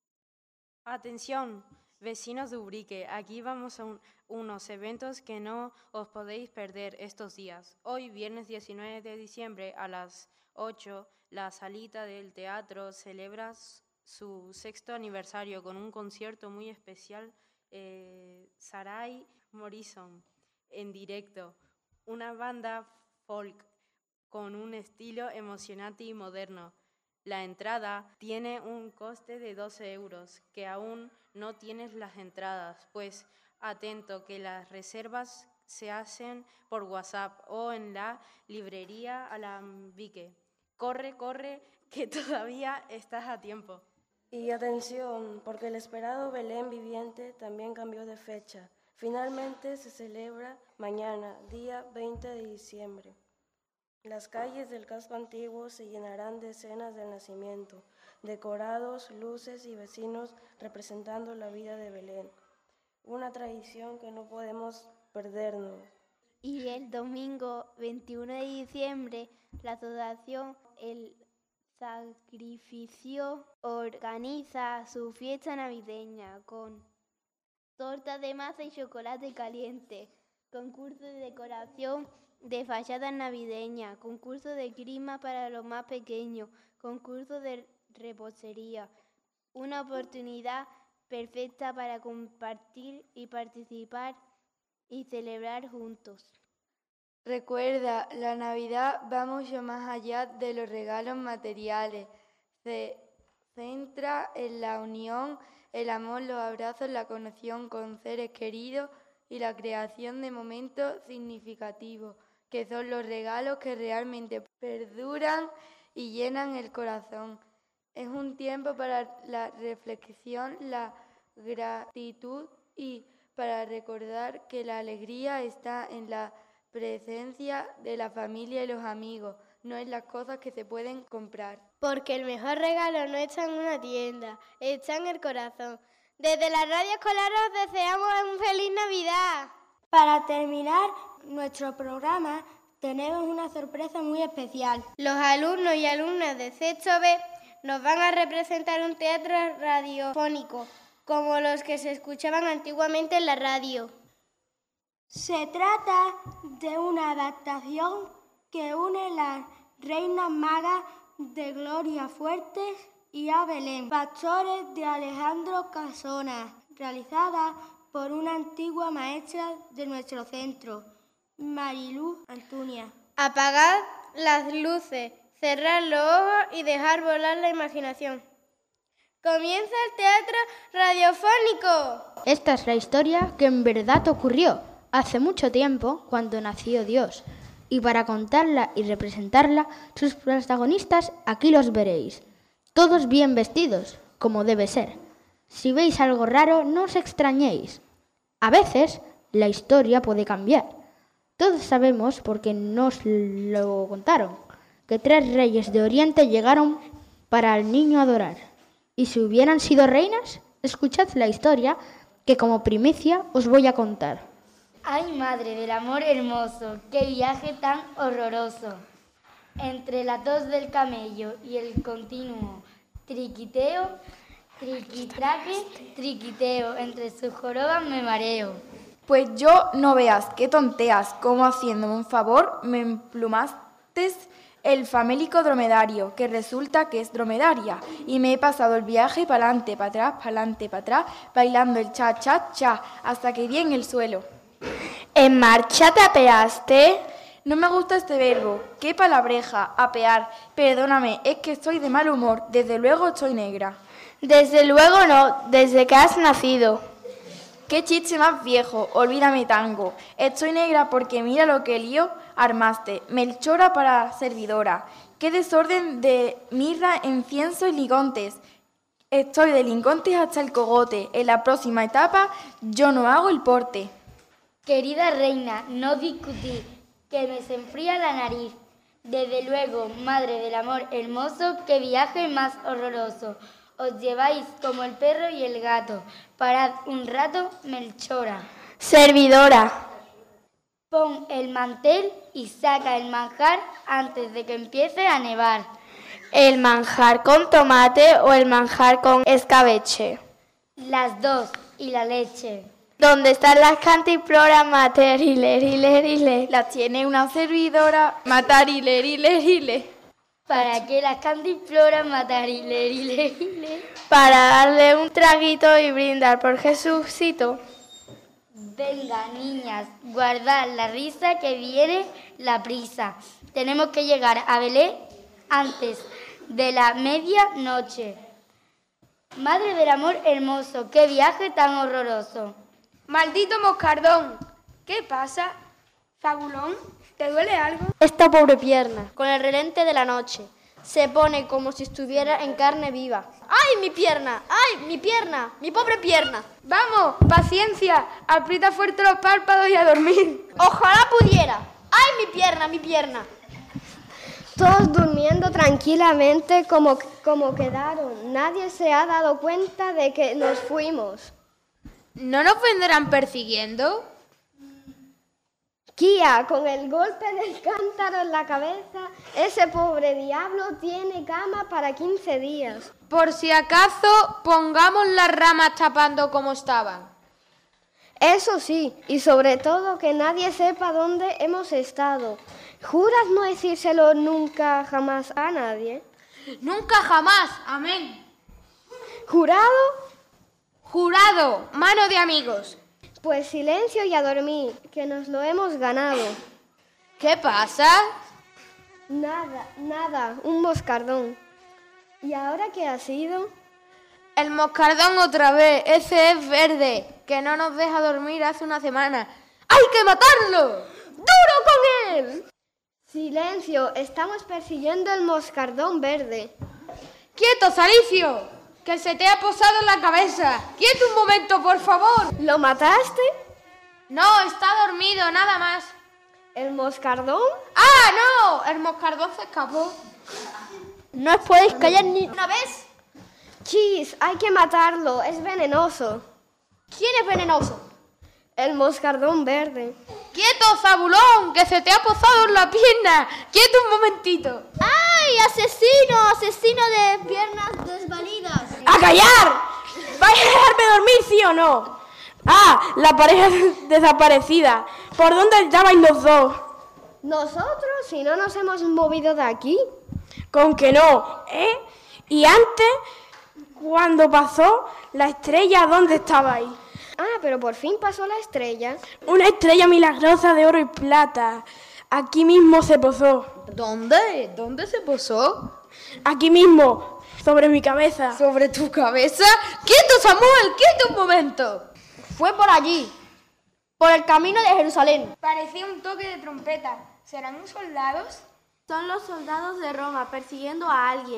Atención, vecinos de Ubrique, aquí vamos a un, unos eventos que no os podéis perder estos días. Hoy, viernes diecinueve de diciembre, a las ocho, la Salita del Teatro celebra su sexto aniversario con un concierto muy especial, eh, Sarai Morrison, en directo, una banda folk con un estilo emocionante y moderno. La entrada tiene un coste de doce euros, que aún no tienes las entradas, pues atento que las reservas se hacen por WhatsApp o en la librería Alambique. Corre, corre, que todavía estás a tiempo. Y atención, porque el esperado Belén viviente también cambió de fecha. Finalmente se celebra mañana, día veinte de diciembre. Las calles del casco antiguo se llenarán de escenas del nacimiento, decorados, luces y vecinos representando la vida de Belén. Una tradición que no podemos perdernos. Y el domingo veintiuno de diciembre, la asociación El Sacrificio organiza su fiesta navideña con torta de masa y chocolate caliente, concurso de decoración de fachadas navideñas, concurso de grima para los más pequeños, concurso de repostería. Una oportunidad perfecta para compartir y participar y celebrar juntos. Recuerda, la Navidad va mucho más allá de los regalos materiales. Se centra en la unión, el amor, los abrazos, la conexión con seres queridos y la creación de momentos significativos, que son los regalos que realmente perduran y llenan el corazón. Es un tiempo para la reflexión, la gratitud y para recordar que la alegría está en la presencia de la familia y los amigos, no en las cosas que se pueden comprar. Porque el mejor regalo no está en una tienda, está en el corazón. Desde la Radio Escolar os deseamos un feliz Navidad. Para terminar nuestro programa tenemos una sorpresa muy especial. Los alumnos y alumnas de sexto B nos van a representar un teatro radiofónico, como los que se escuchaban antiguamente en la radio. Se trata de una adaptación que une las reinas magas de Gloria Fuertes y a Belén, Pastores de Alejandro Casona, realizada por una antigua maestra de nuestro centro, Mariluz Antunia. Apagad las luces, cerrar los ojos y dejar volar la imaginación. ¡Comienza el teatro radiofónico! Esta es la historia que en verdad ocurrió hace mucho tiempo, cuando nació Dios. Y para contarla y representarla, sus protagonistas aquí los veréis. Todos bien vestidos, como debe ser. Si veis algo raro, no os extrañéis. A veces, la historia puede cambiar. Todos sabemos, porque nos lo contaron, que tres reyes de Oriente llegaron para al niño adorar. Y si hubieran sido reinas, escuchad la historia que como primicia os voy a contar. Ay, madre del amor hermoso, qué viaje tan horroroso. Entre la tos del camello y el continuo triquiteo, triquitraque, triquiteo, entre sus jorobas me mareo. Pues yo no veas qué tonteas, como haciéndome un favor me emplumaste el famélico dromedario, que resulta que es dromedaria, y me he pasado el viaje para adelante, para atrás, para adelante, para atrás, bailando el cha-cha-cha, hasta que di en el suelo. ¿En marcha te apeaste? No me gusta este verbo. ¡Qué palabreja! Apear. Perdóname, es que estoy de mal humor. Desde luego estoy negra. Desde luego no, desde que has nacido. ¡Qué chiste más viejo! Olvídame tango. Estoy negra porque mira lo que lío armaste. Melchora para servidora. ¡Qué desorden de mirra, incienso y ligontes! Estoy de ligontes hasta el cogote. En la próxima etapa yo no hago el porte. Querida reina, no discutí, que me se enfría la nariz. Desde luego, madre del amor hermoso, qué viaje más horroroso. Os lleváis como el perro y el gato. Parad un rato, Melchora. Servidora. Pon el mantel y saca el manjar antes de que empiece a nevar. ¿El manjar con tomate o el manjar con escabeche? Las dos, y la leche. ¿Dónde están las cantimploras materilerile? Las tiene una servidora matarilerile. ¿Para qué las cantimploras matarilerile? Para darle un traguito y brindar por Jesucito. Venga, niñas, guardad la risa que viene la prisa. Tenemos que llegar a Belén antes de la medianoche. Madre del amor hermoso, qué viaje tan horroroso. ¡Maldito moscardón! ¿Qué pasa? ¿Fabulón? ¿Te duele algo? Esta pobre pierna, con el relente de la noche, se pone como si estuviera en carne viva. ¡Ay, mi pierna! ¡Ay, mi pierna! ¡Mi pobre pierna! ¡Vamos! ¡Paciencia! Aprieta fuerte los párpados y a dormir. ¡Ojalá pudiera! ¡Ay, mi pierna, mi pierna! Todos durmiendo tranquilamente como, como quedaron. Nadie se ha dado cuenta de que nos fuimos. ¿No nos vendrán persiguiendo? Kia, con el golpe del cántaro en la cabeza, ese pobre diablo tiene cama para quince días. Por si acaso, pongamos las ramas tapando como estaban. Eso sí, y sobre todo que nadie sepa dónde hemos estado. ¿Juras no decírselo nunca jamás a nadie? Nunca jamás, amén. ¿Jurado? Jurado, mano de amigos. Pues silencio y a dormir, que nos lo hemos ganado. ¿Qué pasa? Nada, nada, un moscardón. ¿Y ahora qué ha sido? El moscardón otra vez, ese es verde, que no nos deja dormir hace una semana. ¡Hay que matarlo! ¡Duro con él! Silencio, estamos persiguiendo el moscardón verde. ¡Quieto, Salicio! ¡Que se te ha posado en la cabeza! ¡Quieto un momento, por favor! ¿Lo mataste? No, está dormido, nada más. ¿El moscardón? ¡Ah, no! El moscardón se escapó. ¿No os podéis callar ni una vez? Chis, hay que matarlo, es venenoso. ¿Quién es venenoso? El moscardón verde. ¡Quieto, Zabulón! ¡Que se te ha posado en la pierna! ¡Quieto un momentito! ¡Ay, asesino! ¡Asesino de piernas desvalidas! ¡A callar! ¿Vais a dejarme dormir, sí o no? Ah, la pareja desaparecida. ¿Por dónde estabais los dos? ¿Nosotros? Si no nos hemos movido de aquí. Con que no, ¿eh? Y antes, cuando pasó la estrella, ¿dónde estabais? Ah, pero por fin pasó la estrella. Una estrella milagrosa de oro y plata. Aquí mismo se posó. ¿Dónde? ¿Dónde se posó? Aquí mismo, sobre mi cabeza. ¿Sobre tu cabeza? ¡Quieto, Samuel! ¡Quieto un momento! Fue por allí, por el camino de Jerusalén. Parecía un toque de trompeta. ¿Serán soldados? Son los soldados de Roma persiguiendo a alguien.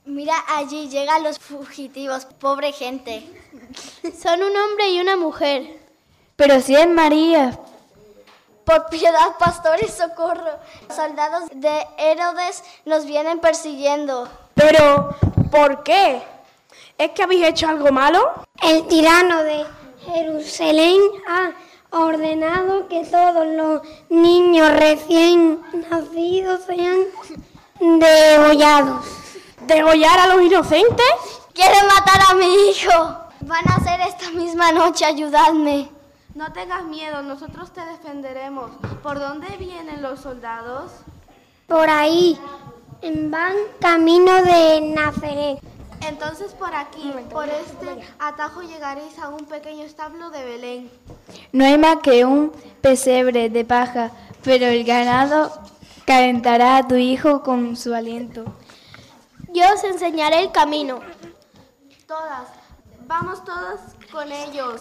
Mira, allí llegan los fugitivos, pobre gente. Son un hombre y una mujer. Pero si es María. Por piedad, pastores, socorro. Los soldados de Herodes nos vienen persiguiendo. Pero, ¿por qué? ¿Es que habéis hecho algo malo? El tirano de Jerusalén ha ordenado que todos los niños recién nacidos sean degollados. ¿Degollar a los inocentes? ¡Quieren matar a mi hijo! Van a hacer esta misma noche, ayudadme. No tengas miedo, nosotros te defenderemos. ¿Por dónde vienen los soldados? Por ahí, van camino de Nazaret. Entonces por aquí, por este atajo llegaréis a un pequeño establo de Belén. No hay más que un pesebre de paja, pero el ganado calentará a tu hijo con su aliento. Yo os enseñaré el camino. Todas, vamos todos con ellos.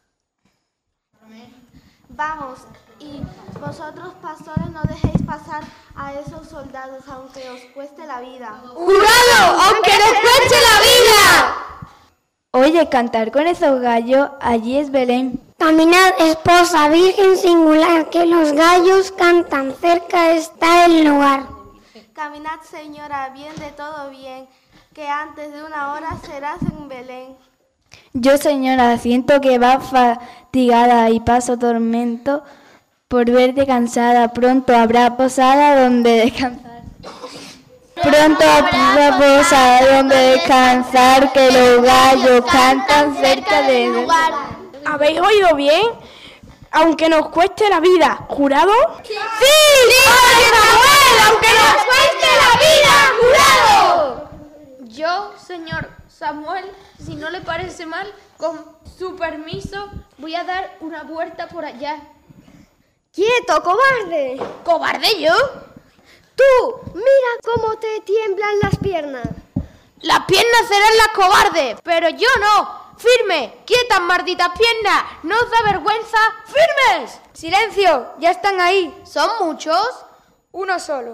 Vamos, y vosotros, pastores, no dejéis pasar a esos soldados, aunque os cueste la vida. ¡Jurado, aunque nos cueste la vida! Oye, cantar con esos gallos, allí es Belén. Caminad, esposa, virgen singular, que los gallos cantan, cerca está el lugar. Caminad, señora, bien de todo bien, que antes de una hora serás en Belén. Yo, señora, siento que va fatigada y paso tormento por verte cansada. Pronto habrá posada donde descansar. Pronto habrá posada donde descansar, que los gallos cantan cerca del lugar. ¿Habéis oído bien? Aunque nos cueste la vida, ¿jurado? ¡Sí! ¡Sí! Samuel, aunque nos cueste la vida, jurado! Yo, señor Samuel, si no le parece mal, con su permiso, voy a dar una vuelta por allá. ¡Quieto, cobarde! ¿Cobarde yo? ¡Tú! ¡Mira cómo te tiemblan las piernas! Las piernas serán las cobardes, pero yo no. ¡Firme! ¡Quietas, malditas piernas! ¿No os da vergüenza? ¡Firmes! ¡Silencio! ¡Ya están ahí! ¿Son muchos? Uno solo.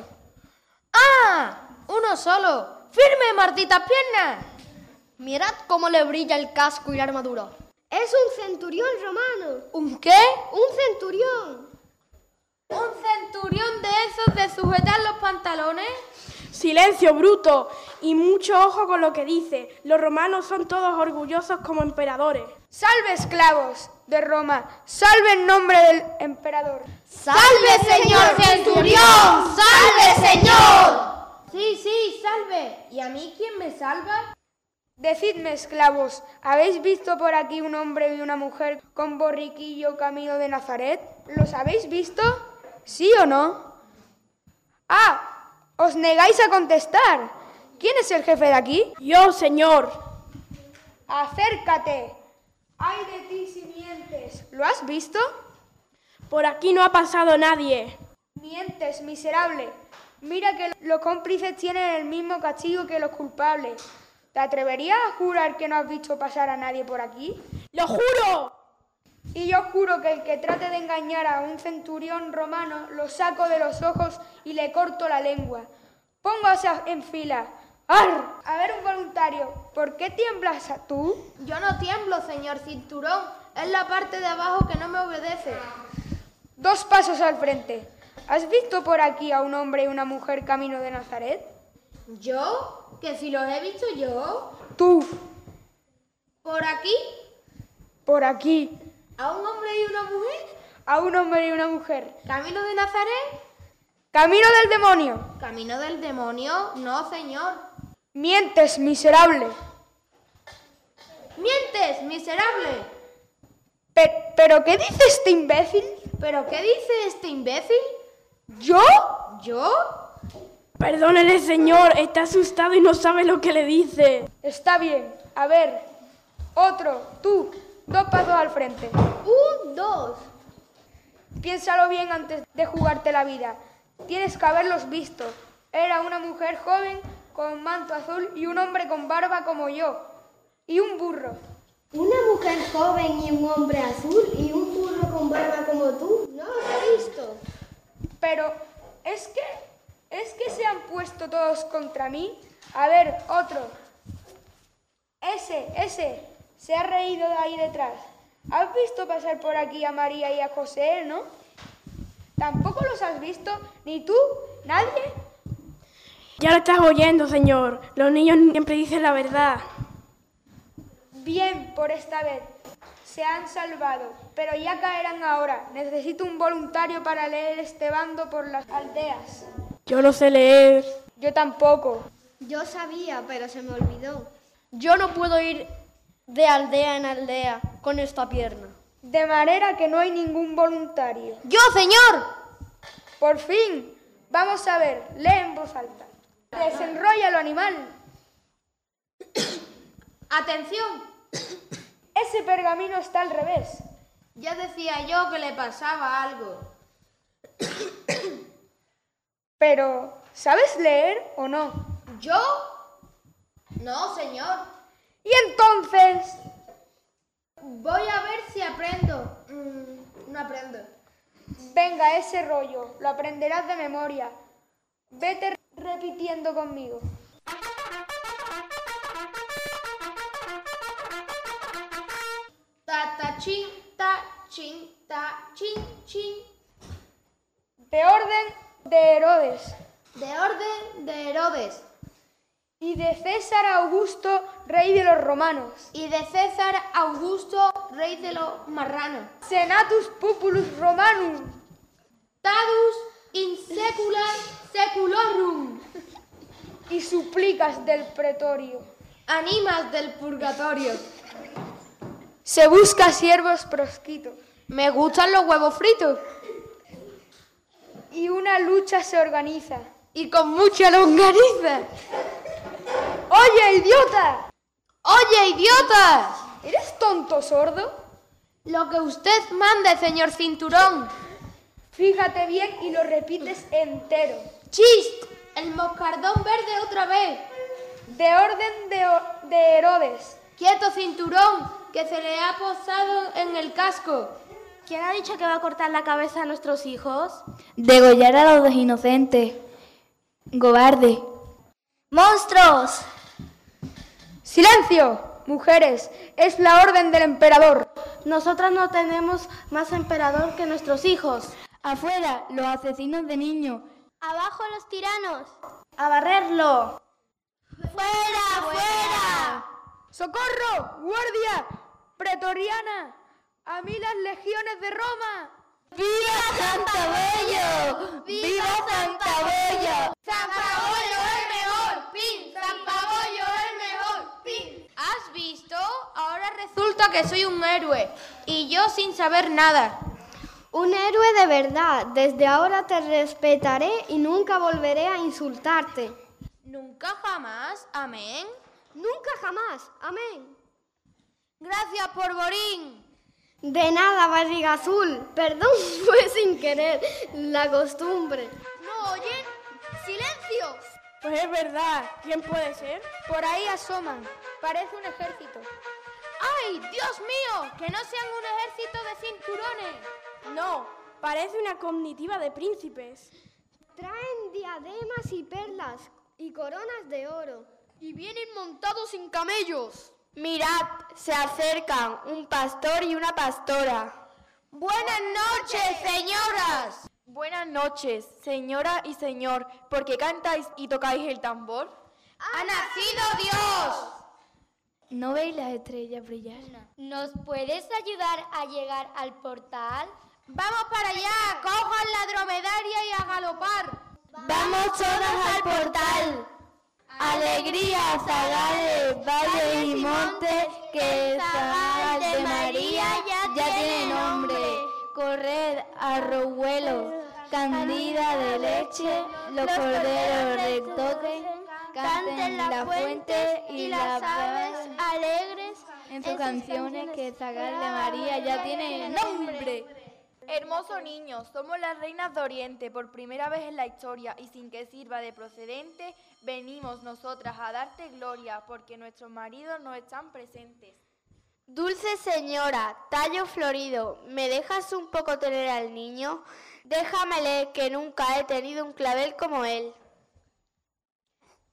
¡Ah! ¡Uno solo! ¡Firme, malditas piernas! Mirad cómo le brilla el casco y la armadura. Es un centurión romano. ¿Un qué? Un centurión. ¿Un centurión de esos de sujetar los pantalones? Silencio, bruto, y mucho ojo con lo que dice. Los romanos son todos orgullosos como emperadores. ¡Salve, esclavos de Roma! ¡Salve en nombre del emperador! ¡Salve, señor centurión! ¡Salve, señor! Sí, sí, salve. ¿Y a mí quién me salva? Decidme, esclavos, ¿habéis visto por aquí un hombre y una mujer con borriquillo camino de Nazaret? ¿Los habéis visto? ¿Sí o no? ¡Ah! ¡Os negáis a contestar! ¿Quién es el jefe de aquí? Yo, señor. Acércate. ¡Ay de ti si mientes! ¿Lo has visto? Por aquí no ha pasado nadie. Mientes, miserable. Mira que los cómplices tienen el mismo castigo que los culpables. ¿Te atreverías a jurar que no has visto pasar a nadie por aquí? ¡Lo juro! Y yo juro que el que trate de engañar a un centurión romano lo saco de los ojos y le corto la lengua. Póngase en fila. ¡Arr! A ver, un voluntario, ¿por qué tiemblas tú? Yo no tiemblo, señor cinturón. Es la parte de abajo que no me obedece. Dos pasos al frente. ¿Has visto por aquí a un hombre y una mujer camino de Nazaret? ¿Yo? ¿Que si los he visto yo? Tú. ¿Por aquí? Por aquí. ¿A un hombre y una mujer? A un hombre y una mujer. ¿Camino de Nazaret? ¡Camino del demonio! ¿Camino del demonio? No, señor. ¡Mientes, miserable! ¡Mientes, miserable! Pero, ¿Pero qué dice este imbécil? ¿Pero qué dice este imbécil? ¿Yo? ¿Yo? Perdónele, señor, está asustado y no sabe lo que le dice. Está bien. A ver, otro, tú, dos pasos al frente. Un, dos. Piénsalo bien antes de jugarte la vida. Tienes que haberlos visto. Era una mujer joven con manto azul y un hombre con barba como yo. Y un burro. Una mujer joven y un hombre azul y un burro con barba como tú. No los he visto. Pero, ¿es que, es que se han puesto todos contra mí? A ver, otro. Ese, ese, se ha reído de ahí detrás. ¿Has visto pasar por aquí a María y a José, no? ¿Tampoco los has visto? ¿Ni tú? ¿Nadie? Ya lo estás oyendo, señor. Los niños siempre dicen la verdad. Bien, por esta vez. Se han salvado, pero ya caerán ahora. Necesito un voluntario para leer este bando por las aldeas. Yo no sé leer. Yo tampoco. Yo sabía, pero se me olvidó. Yo no puedo ir de aldea en aldea con esta pierna. De manera que no hay ningún voluntario. ¡Yo, señor! Por fin. Vamos a ver, lee en voz alta. Desenróllalo, animal. ¡Atención! Ese pergamino está al revés. Ya decía yo que le pasaba algo. Pero, ¿sabes leer o no? ¿Yo? No, señor. ¿Y entonces? Voy a ver si aprendo. Mm, no aprendo. Venga, ese rollo. Lo aprenderás de memoria. Vete repitiendo conmigo. Ta, ta, chin, ta, chin, ta, chin, chin. De orden de Herodes. De orden de Herodes. Y de César Augusto, rey de los romanos. Y de César Augusto, rey de los marranos. Senatus populus romanum. Tadus in secula seculorum. Y suplicas del pretorio. Animas del purgatorio. Se busca siervos proscritos. Me gustan los huevos fritos. Y una lucha se organiza. Y con mucha longaniza. ¡Oye, idiota! ¡Oye, idiota! ¿Eres tonto, sordo? Lo que usted mande, señor Cinturón. Fíjate bien y lo repites entero. ¡Chist! El moscardón verde otra vez. De orden de, de Herodes. ¡Quieto, Cinturón! Que se le ha posado en el casco. ¿Quién ha dicho que va a cortar la cabeza a nuestros hijos? Degollar a los inocentes. Cobarde. ¡Monstruos! ¡Silencio! Mujeres, es la orden del emperador. Nosotras no tenemos más emperador que nuestros hijos. Afuera, los asesinos de niños. ¡Abajo los tiranos! ¡A barrerlo! ¡Fuera, fuera! ¡Socorro! ¡Guardia! ¡Pretoriana! ¡A mí las legiones de Roma! ¡Viva Santa Bollo! ¡Viva Santa Bollo! ¡San Paolo es mejor! ¡Pin! ¡San Paolo es mejor! ¡Pin! ¿Has visto? Ahora resulta que soy un héroe. Y yo sin saber nada. Un héroe de verdad. Desde ahora te respetaré y nunca volveré a insultarte. ¿Nunca jamás? Amén. Nunca jamás. Amén. Gracias por Borín. De nada, barriga azul. Perdón, fue sin querer. La costumbre. ¿No oyen? ¡Silencio! Pues es verdad. ¿Quién puede ser? Por ahí asoman. Parece un ejército. ¡Ay, Dios mío! ¡Que no sean un ejército de cinturones! No, parece una comitiva de príncipes. Traen diademas y perlas y coronas de oro. Y vienen montados sin camellos. Mirad, se acercan un pastor y una pastora. Buenas noches, señoras. Buenas noches, señora y señor. ¿Por qué cantáis y tocáis el tambor? ¡Ha nacido Dios! ¿No veis las estrellas brillar? ¿Nos puedes ayudar a llegar al portal? ¡Vamos para allá! ¡Cojan la dromedaria y a galopar! ¡Vamos todas al portal! Alegría, zagales, valles y montes, que el zagal de María ya tiene nombre. Corred, arrojuelos, candida de leche, los corderos retoquen, canten la fuente y las aves alegres en sus canciones, que el zagal de María ya tiene nombre. Hermoso niño, somos las reinas de Oriente, por primera vez en la historia, y sin que sirva de procedente, venimos nosotras a darte gloria, porque nuestros maridos no están presentes. Dulce señora, tallo florido, ¿me dejas un poco tener al niño? Déjamele, que nunca he tenido un clavel como él.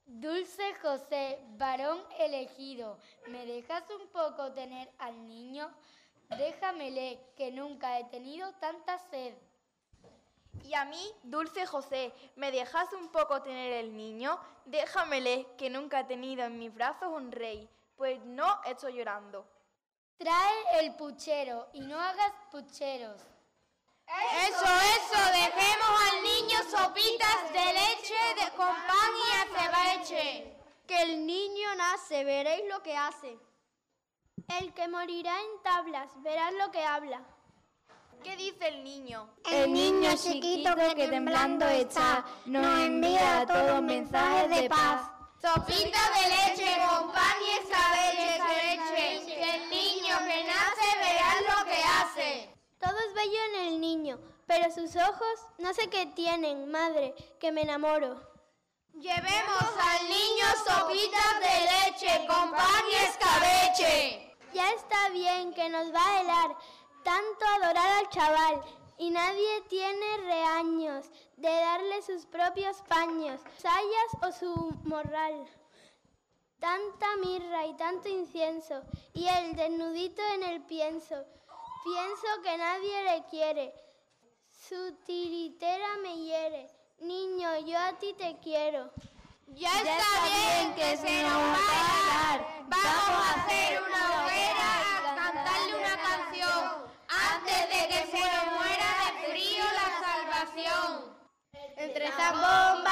Dulce José, varón elegido, ¿me dejas un poco tener al niño? Déjamele, que nunca he tenido tanta sed. Y a mí, Dulce José, ¿me dejas un poco tener el niño? Déjamele, que nunca he tenido en mis brazos un rey, pues no estoy llorando. Trae el puchero y no hagas pucheros. Eso, eso, dejemos al niño sopitas de leche de, con pan y acebache. Que el niño nace, veréis lo que hace. El que morirá en tablas, verás lo que habla. ¿Qué dice el niño? El niño chiquito que temblando está, nos envía a todos mensajes de paz. Sopita de leche con pan y escabeche, leche, que el niño que nace verás lo que hace. Todo es bello en el niño, pero sus ojos no sé qué tienen, madre, que me enamoro. Llevemos al niño sopitas de leche con pan y escabeche. Ya está bien, que nos va a helar tanto adorar al chaval, y nadie tiene reaños de darle sus propios paños, sayas o su morral. Tanta mirra y tanto incienso, y él desnudito en el pienso. Pienso que nadie le quiere, su tiritera me hiere. Niño, yo a ti te quiero. Ya está, ya está bien, que se nos va a helar. Vamos a hacer una hoguera, a cantarle una canción, antes de que se nos muera de frío la salvación. Entre zambomba